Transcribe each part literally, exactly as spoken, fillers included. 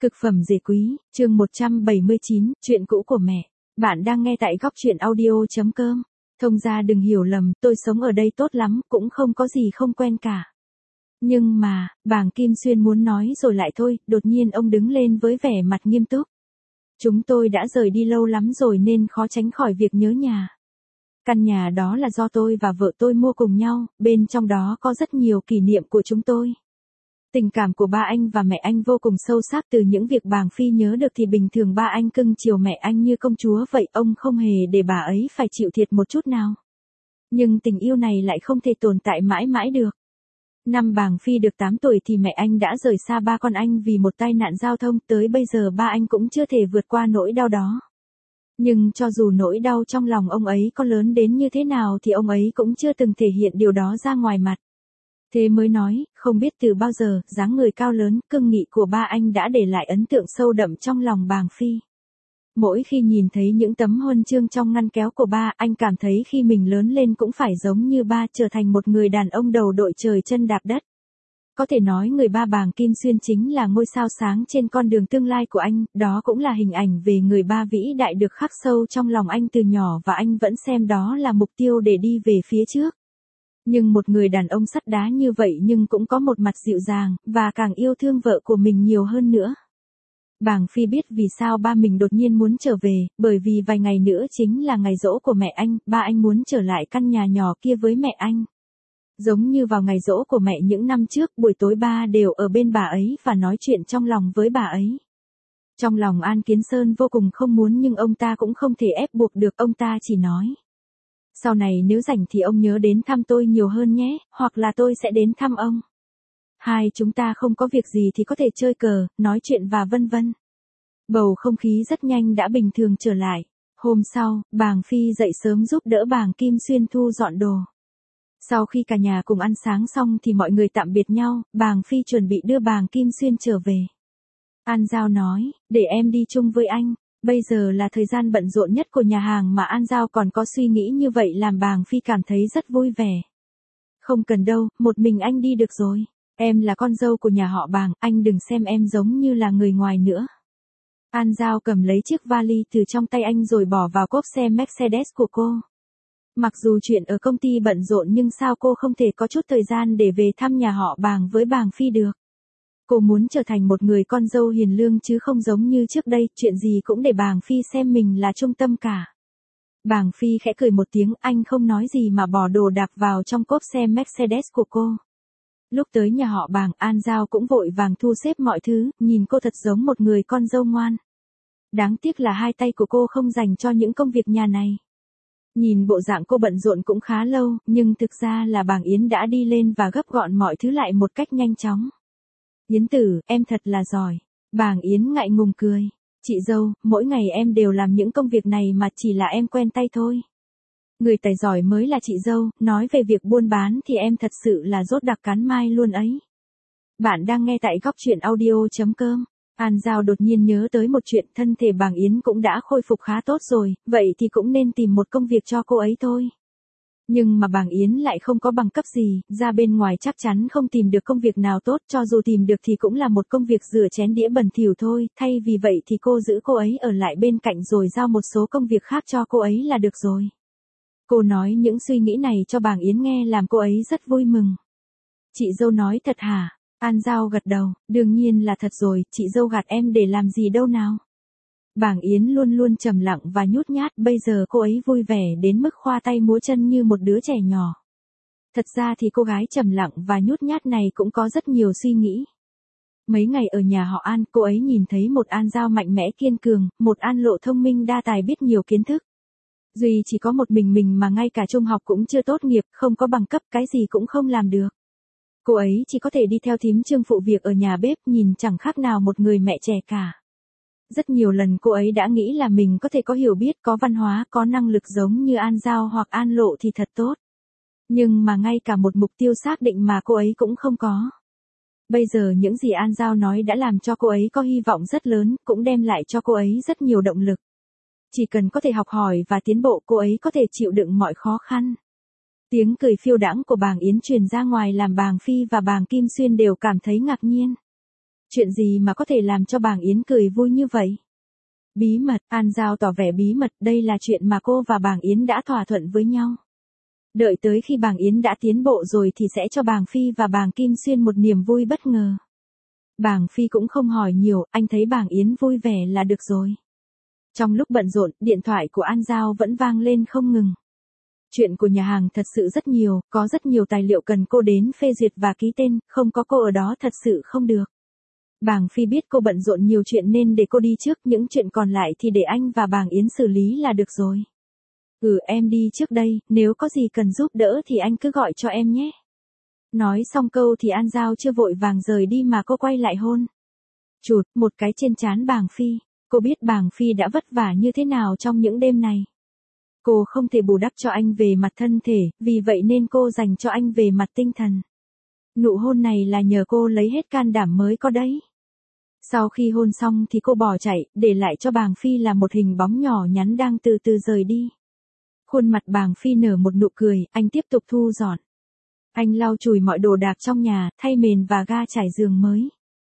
Cực phẩm dề quý, chương một trăm bảy mươi chín, chuyện cũ của mẹ. Bạn đang nghe tại góc truyện audio.com. Thông gia đừng hiểu lầm, tôi sống ở đây tốt lắm, cũng không có gì không quen cả. Nhưng mà, bàng Kim Xuyên muốn nói rồi lại thôi, đột nhiên ông đứng lên với vẻ mặt nghiêm túc. Chúng tôi đã rời đi lâu lắm rồi nên khó tránh khỏi việc nhớ nhà. Căn nhà đó là do tôi và vợ tôi mua cùng nhau, bên trong đó có rất nhiều kỷ niệm của chúng tôi. Tình cảm của ba anh và mẹ anh vô cùng sâu sắc, từ những việc bàng Phi nhớ được thì bình thường ba anh cưng chiều mẹ anh như công chúa vậy, ông không hề để bà ấy phải chịu thiệt một chút nào. Nhưng tình yêu này lại không thể tồn tại mãi mãi được. Năm bàng Phi được tám tuổi thì mẹ anh đã rời xa ba con anh vì một tai nạn giao thông, tới bây giờ ba anh cũng chưa thể vượt qua nỗi đau đó. Nhưng cho dù nỗi đau trong lòng ông ấy có lớn đến như thế nào thì ông ấy cũng chưa từng thể hiện điều đó ra ngoài mặt. Thế mới nói, không biết từ bao giờ, dáng người cao lớn, cương nghị của ba anh đã để lại ấn tượng sâu đậm trong lòng bàng Phi. Mỗi khi nhìn thấy những tấm huân chương trong ngăn kéo của ba, anh cảm thấy khi mình lớn lên cũng phải giống như ba, trở thành một người đàn ông đầu đội trời chân đạp đất. Có thể nói người ba bàng Kim Xuyên chính là ngôi sao sáng trên con đường tương lai của anh, đó cũng là hình ảnh về người ba vĩ đại được khắc sâu trong lòng anh từ nhỏ và anh vẫn xem đó là mục tiêu để đi về phía trước. Nhưng một người đàn ông sắt đá như vậy nhưng cũng có một mặt dịu dàng, và càng yêu thương vợ của mình nhiều hơn nữa. Bàng Phi biết vì sao ba mình đột nhiên muốn trở về, bởi vì vài ngày nữa chính là ngày giỗ của mẹ anh, ba anh muốn trở lại căn nhà nhỏ kia với mẹ anh. Giống như vào ngày giỗ của mẹ những năm trước, buổi tối ba đều ở bên bà ấy và nói chuyện trong lòng với bà ấy. Trong lòng An Kiến Sơn vô cùng không muốn nhưng ông ta cũng không thể ép buộc được, ông ta chỉ nói. Sau này nếu rảnh thì ông nhớ đến thăm tôi nhiều hơn nhé, hoặc là tôi sẽ đến thăm ông. Hai chúng ta không có việc gì thì có thể chơi cờ, nói chuyện và vân vân. Bầu không khí rất nhanh đã bình thường trở lại. Hôm sau, bàng Phi dậy sớm giúp đỡ bàng Kim Xuyên thu dọn đồ. Sau khi cả nhà cùng ăn sáng xong thì mọi người tạm biệt nhau, bàng Phi chuẩn bị đưa bàng Kim Xuyên trở về. An Giao nói, để em đi chung với anh. Bây giờ là thời gian bận rộn nhất của nhà hàng mà An Giao còn có suy nghĩ như vậy làm bàng Phi cảm thấy rất vui vẻ. Không cần đâu, một mình anh đi được rồi. Em là con dâu của nhà họ bàng, anh đừng xem em giống như là người ngoài nữa. An Giao cầm lấy chiếc vali từ trong tay anh rồi bỏ vào cốp xe Mercedes của cô. Mặc dù chuyện ở công ty bận rộn nhưng sao cô không thể có chút thời gian để về thăm nhà họ bàng với bàng Phi được. Cô muốn trở thành một người con dâu hiền lương chứ không giống như trước đây, chuyện gì cũng để bàng Phi xem mình là trung tâm cả. Bàng Phi khẽ cười một tiếng, anh không nói gì mà bỏ đồ đạc vào trong cốp xe Mercedes của cô. Lúc tới nhà họ bàng, An Giao cũng vội vàng thu xếp mọi thứ, nhìn cô thật giống một người con dâu ngoan. Đáng tiếc là hai tay của cô không dành cho những công việc nhà này. Nhìn bộ dạng cô bận rộn cũng khá lâu, nhưng thực ra là bàng Yến đã đi lên và gấp gọn mọi thứ lại một cách nhanh chóng. Yến tử, em thật là giỏi. Bàng Yến ngại ngùng cười. Chị dâu, mỗi ngày em đều làm những công việc này mà chỉ là em quen tay thôi. Người tài giỏi mới là chị dâu, nói về việc buôn bán thì em thật sự là rốt đặc cán mai luôn ấy. Bạn đang nghe tại góc truyện audio.com. An Giao đột nhiên nhớ tới một chuyện, thân thể bàng Yến cũng đã khôi phục khá tốt rồi, vậy thì cũng nên tìm một công việc cho cô ấy thôi. Nhưng mà bàng Yến lại không có bằng cấp gì, ra bên ngoài chắc chắn không tìm được công việc nào tốt, cho dù tìm được thì cũng là một công việc rửa chén đĩa bẩn thỉu thôi, thay vì vậy thì cô giữ cô ấy ở lại bên cạnh rồi giao một số công việc khác cho cô ấy là được rồi. Cô nói những suy nghĩ này cho bàng Yến nghe làm cô ấy rất vui mừng. Chị dâu nói thật hả? An Giao gật đầu, đương nhiên là thật rồi, chị dâu gạt em để làm gì đâu nào. Bàng Yến luôn luôn trầm lặng và nhút nhát, bây giờ cô ấy vui vẻ đến mức khoa tay múa chân như một đứa trẻ nhỏ. Thật ra thì cô gái trầm lặng và nhút nhát này cũng có rất nhiều suy nghĩ. Mấy ngày ở nhà họ An, cô ấy nhìn thấy một An Giao mạnh mẽ kiên cường, một An Lộ thông minh đa tài biết nhiều kiến thức. Duy chỉ có một mình mình mà ngay cả trung học cũng chưa tốt nghiệp, không có bằng cấp, cái gì cũng không làm được. Cô ấy chỉ có thể đi theo thím Trương phụ việc ở nhà bếp, nhìn chẳng khác nào một người mẹ trẻ cả. Rất nhiều lần cô ấy đã nghĩ là mình có thể có hiểu biết, có văn hóa, có năng lực giống như An Giao hoặc An Lộ thì thật tốt. Nhưng mà ngay cả một mục tiêu xác định mà cô ấy cũng không có. Bây giờ những gì An Giao nói đã làm cho cô ấy có hy vọng rất lớn, cũng đem lại cho cô ấy rất nhiều động lực. Chỉ cần có thể học hỏi và tiến bộ, cô ấy có thể chịu đựng mọi khó khăn. Tiếng cười phiêu đãng của bàng Yến truyền ra ngoài làm bàng Phi và bàng Kim Xuyên đều cảm thấy ngạc nhiên. Chuyện gì mà có thể làm cho bàng Yến cười vui như vậy? Bí mật, An Giao tỏ vẻ bí mật, đây là chuyện mà cô và bàng Yến đã thỏa thuận với nhau. Đợi tới khi bàng Yến đã tiến bộ rồi thì sẽ cho bàng Phi và bàng Kim Xuyên một niềm vui bất ngờ. Bàng Phi cũng không hỏi nhiều, anh thấy bàng Yến vui vẻ là được rồi. Trong lúc bận rộn, điện thoại của An Giao vẫn vang lên không ngừng. Chuyện của nhà hàng thật sự rất nhiều, có rất nhiều tài liệu cần cô đến phê duyệt và ký tên, không có cô ở đó thật sự không được. Bàng Phi biết cô bận rộn nhiều chuyện nên để cô đi trước, những chuyện còn lại thì để anh và bàng Yến xử lý là được rồi. Ừ, em đi trước đây, nếu có gì cần giúp đỡ thì anh cứ gọi cho em nhé. Nói xong câu thì An Giao chưa vội vàng rời đi mà cô quay lại hôn. Chụt một cái trên trán bàng Phi, cô biết bàng Phi đã vất vả như thế nào trong những đêm này. Cô không thể bù đắp cho anh về mặt thân thể, vì vậy nên cô dành cho anh về mặt tinh thần. Nụ hôn này là nhờ cô lấy hết can đảm mới có đấy. Sau khi hôn xong thì cô bỏ chạy, để lại cho bàng Phi là một hình bóng nhỏ nhắn đang từ từ rời đi. Khuôn mặt bàng Phi nở một nụ cười, anh tiếp tục thu dọn. Anh lau chùi mọi đồ đạc trong nhà, thay mền và ga trải giường mới.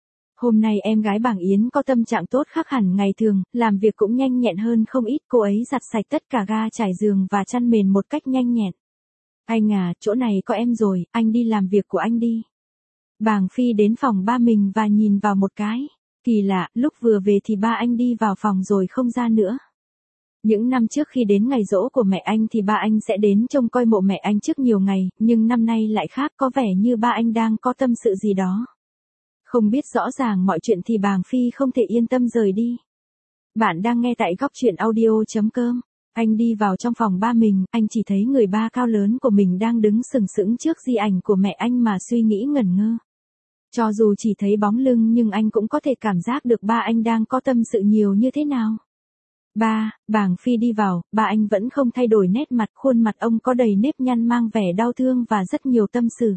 Hôm nay em gái bàng Yến có tâm trạng tốt khác hẳn ngày thường, làm việc cũng nhanh nhẹn hơn không ít, cô ấy giặt sạch tất cả ga trải giường và chăn mền một cách nhanh nhẹn. Anh à, chỗ này có em rồi, anh đi làm việc của anh đi. Bàng Phi đến phòng ba mình và nhìn vào một cái. Kỳ lạ, lúc vừa về thì ba anh đi vào phòng rồi không ra nữa. Những năm trước khi đến ngày giỗ của mẹ anh thì ba anh sẽ đến trông coi mộ mẹ anh trước nhiều ngày, nhưng năm nay lại khác, có vẻ như ba anh đang có tâm sự gì đó. Không biết rõ ràng mọi chuyện thì bàng Phi không thể yên tâm rời đi. Bạn đang nghe tại góc truyện audio.com. Anh đi vào trong phòng ba mình, anh chỉ thấy người ba cao lớn của mình đang đứng sừng sững trước di ảnh của mẹ anh mà suy nghĩ ngẩn ngơ. Cho dù chỉ thấy bóng lưng nhưng anh cũng có thể cảm giác được ba anh đang có tâm sự nhiều như thế nào. Ba, bàng Phi đi vào, ba anh vẫn không thay đổi nét mặt, khuôn mặt ông có đầy nếp nhăn mang vẻ đau thương và rất nhiều tâm sự.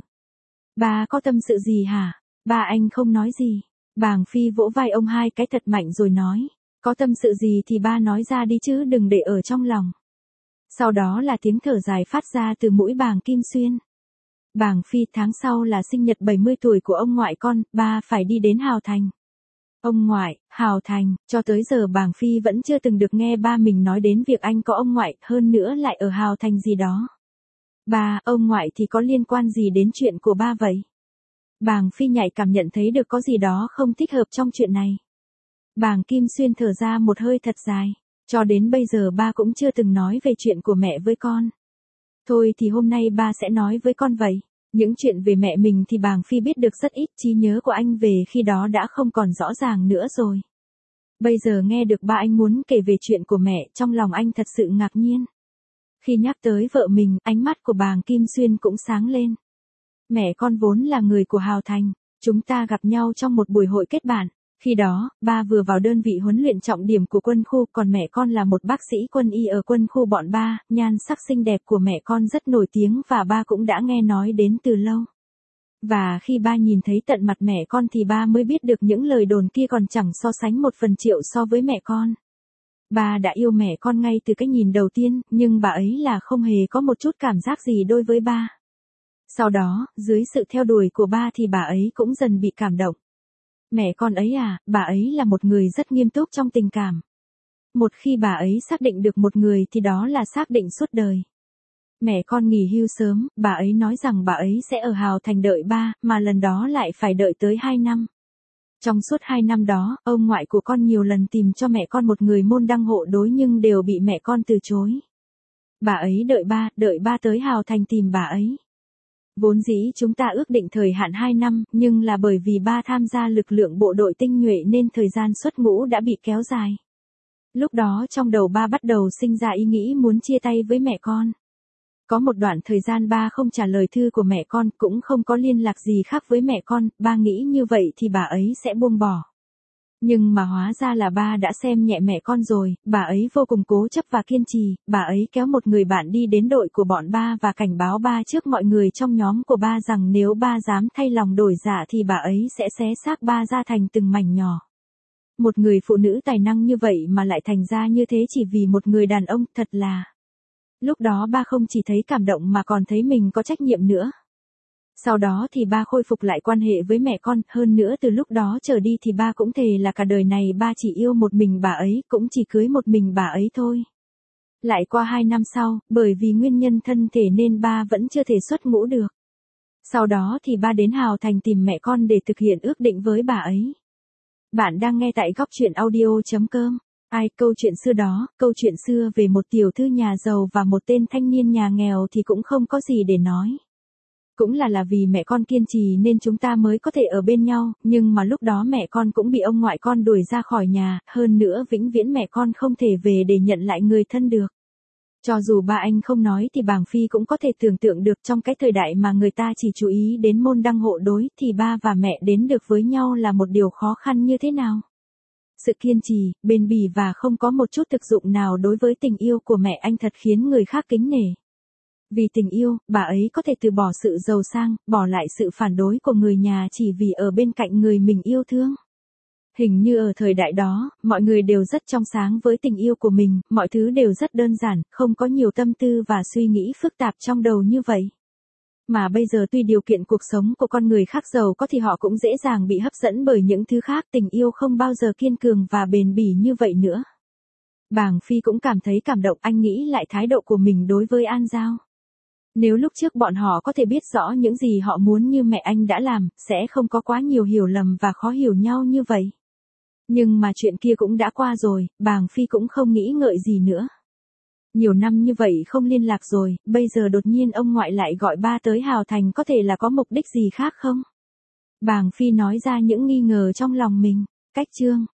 Ba có tâm sự gì hả? Ba anh không nói gì. Bàng Phi vỗ vai ông hai cái thật mạnh rồi nói, có tâm sự gì thì ba nói ra đi chứ đừng để ở trong lòng. Sau đó là tiếng thở dài phát ra từ mũi bàng Kim Xuyên. Bàng Phi, tháng sau là sinh nhật bảy mươi tuổi của ông ngoại con, ba phải đi đến Hào Thành. Ông ngoại, Hào Thành, cho tới giờ bàng Phi vẫn chưa từng được nghe ba mình nói đến việc anh có ông ngoại, hơn nữa lại ở Hào Thành gì đó. Ba, ông ngoại thì có liên quan gì đến chuyện của ba vậy? Bàng Phi nhạy cảm nhận thấy được có gì đó không thích hợp trong chuyện này. Bàng Kim Xuyên thở ra một hơi thật dài, cho đến bây giờ ba cũng chưa từng nói về chuyện của mẹ với con. Thôi thì hôm nay ba sẽ nói với con vậy. Những chuyện về mẹ mình thì bàng Phi biết được rất ít, trí nhớ của anh về khi đó đã không còn rõ ràng nữa rồi. Bây giờ nghe được ba anh muốn kể về chuyện của mẹ, trong lòng anh thật sự ngạc nhiên. Khi nhắc tới vợ mình, ánh mắt của bàng Kim Xuyên cũng sáng lên. Mẹ con vốn là người của Hào Thành, chúng ta gặp nhau trong một buổi hội kết bạn. Khi đó, ba vừa vào đơn vị huấn luyện trọng điểm của quân khu, còn mẹ con là một bác sĩ quân y ở quân khu bọn ba, nhan sắc xinh đẹp của mẹ con rất nổi tiếng và ba cũng đã nghe nói đến từ lâu. Và khi ba nhìn thấy tận mặt mẹ con thì ba mới biết được những lời đồn kia còn chẳng so sánh một phần triệu so với mẹ con. Ba đã yêu mẹ con ngay từ cái nhìn đầu tiên, nhưng bà ấy là không hề có một chút cảm giác gì đối với ba. Sau đó, dưới sự theo đuổi của ba thì bà ấy cũng dần bị cảm động. Mẹ con ấy à, bà ấy là một người rất nghiêm túc trong tình cảm. Một khi bà ấy xác định được một người thì đó là xác định suốt đời. Mẹ con nghỉ hưu sớm, bà ấy nói rằng bà ấy sẽ ở Hào Thành đợi ba, mà lần đó lại phải đợi tới hai năm. Trong suốt hai năm đó, ông ngoại của con nhiều lần tìm cho mẹ con một người môn đăng hộ đối nhưng đều bị mẹ con từ chối. Bà ấy đợi ba, đợi ba tới Hào Thành tìm bà ấy. Vốn dĩ chúng ta ước định thời hạn hai năm, nhưng là bởi vì ba tham gia lực lượng bộ đội tinh nhuệ nên thời gian xuất ngũ đã bị kéo dài. Lúc đó trong đầu ba bắt đầu sinh ra ý nghĩ muốn chia tay với mẹ con. Có một đoạn thời gian ba không trả lời thư của mẹ con, cũng không có liên lạc gì khác với mẹ con, ba nghĩ như vậy thì bà ấy sẽ buông bỏ. Nhưng mà hóa ra là ba đã xem nhẹ mẹ con rồi, bà ấy vô cùng cố chấp và kiên trì, bà ấy kéo một người bạn đi đến đội của bọn ba và cảnh báo ba trước mọi người trong nhóm của ba rằng nếu ba dám thay lòng đổi dạ thì bà ấy sẽ xé xác ba ra thành từng mảnh nhỏ. Một người phụ nữ tài năng như vậy mà lại thành ra như thế chỉ vì một người đàn ông, thật là... Lúc đó ba không chỉ thấy cảm động mà còn thấy mình có trách nhiệm nữa. Sau đó thì ba khôi phục lại quan hệ với mẹ con, hơn nữa từ lúc đó trở đi thì ba cũng thề là cả đời này ba chỉ yêu một mình bà ấy, cũng chỉ cưới một mình bà ấy thôi. Lại qua hai năm sau, bởi vì nguyên nhân thân thể nên ba vẫn chưa thể xuất ngũ được. Sau đó thì ba đến Hào Thành tìm mẹ con để thực hiện ước định với bà ấy. Bạn đang nghe tại góc truyện audio.com. Ai, câu chuyện xưa đó, câu chuyện xưa về một tiểu thư nhà giàu và một tên thanh niên nhà nghèo thì cũng không có gì để nói. Cũng là là vì mẹ con kiên trì nên chúng ta mới có thể ở bên nhau, nhưng mà lúc đó mẹ con cũng bị ông ngoại con đuổi ra khỏi nhà, hơn nữa vĩnh viễn mẹ con không thể về để nhận lại người thân được. Cho dù ba anh không nói thì bàng Phi cũng có thể tưởng tượng được trong cái thời đại mà người ta chỉ chú ý đến môn đăng hộ đối thì ba và mẹ đến được với nhau là một điều khó khăn như thế nào. Sự kiên trì, bền bỉ và không có một chút thực dụng nào đối với tình yêu của mẹ anh thật khiến người khác kính nể. Vì tình yêu, bà ấy có thể từ bỏ sự giàu sang, bỏ lại sự phản đối của người nhà chỉ vì ở bên cạnh người mình yêu thương. Hình như ở thời đại đó, mọi người đều rất trong sáng với tình yêu của mình, mọi thứ đều rất đơn giản, không có nhiều tâm tư và suy nghĩ phức tạp trong đầu như vậy. Mà bây giờ tuy điều kiện cuộc sống của con người khác giàu có thì họ cũng dễ dàng bị hấp dẫn bởi những thứ khác, tình yêu không bao giờ kiên cường và bền bỉ như vậy nữa. Bàng Phi cũng cảm thấy cảm động, anh nghĩ lại thái độ của mình đối với An Giao. Nếu lúc trước bọn họ có thể biết rõ những gì họ muốn như mẹ anh đã làm, sẽ không có quá nhiều hiểu lầm và khó hiểu nhau như vậy. Nhưng mà chuyện kia cũng đã qua rồi, Bàng Phi cũng không nghĩ ngợi gì nữa. Nhiều năm như vậy không liên lạc rồi, bây giờ đột nhiên ông ngoại lại gọi ba tới Hào Thành, có thể là có mục đích gì khác không? Bàng Phi nói ra những nghi ngờ trong lòng mình. Cách chương